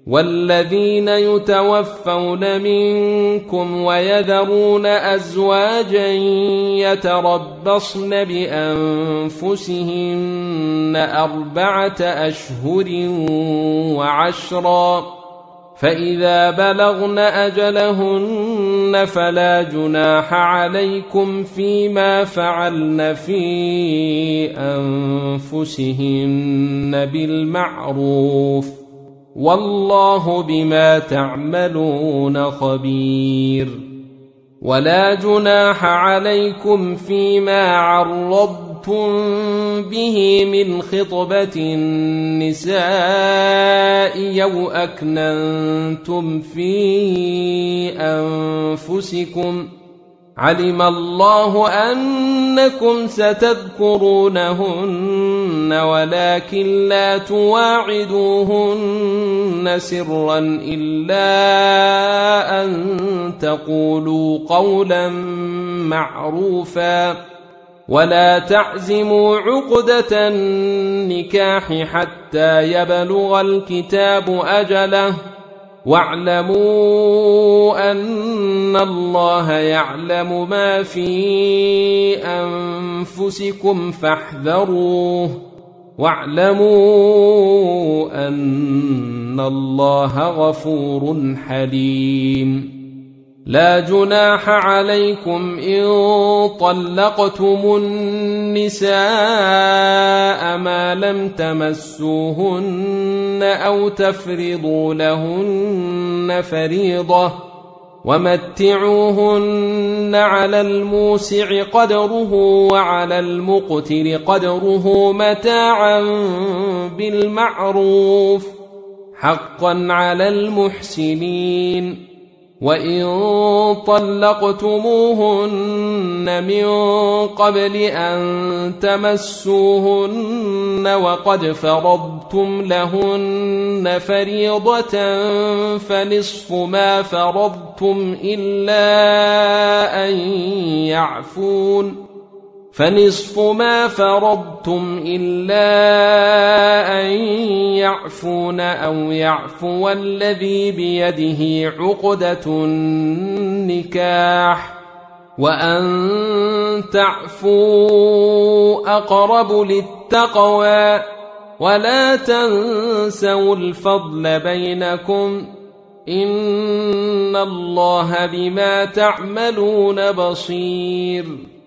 والذين يتوفون منكم ويذرون أزواجا يتربصن بأنفسهن 4 أشهر و10، فإذا بلغن أجلهن فلا جناح عليكم فيما فعلن في أنفسهن بالمعروف، والله بما تعملون خبير. ولا جناح عليكم فيما عرضتم به من خطبة النساء أو أكننتم في أنفسكم، علم الله أنكم ستذكرونهن ولكن لا تواعدوهن سرا إلا أن تقولوا قولا معروفا، ولا تعزموا عقدة النكاح حتى يبلغ الكتاب أجله، واعلموا أن الله يعلم ما في أنفسكم فاحذروه، واعلموا أن الله غفور حليم. لا جناح عليكم إن طلقتم النساء ما لم تمسوهن أو تفرضوا لهن فريضة، ومتعوهن على الموسع قدره وعلى المقتر قدره متاعا بالمعروف، حقا على المحسنين. وإن طلقتموهن من قبل أن تمسوهن وقد فرضتم لهن فريضة فنصف ما فرضتم إلا أن يعفون أو يعفو الذي بيده عقدة النكاح، وأن تعفوا أقرب للتقوى، ولا تنسوا الفضل بينكم، إن الله بما تعملون بصير.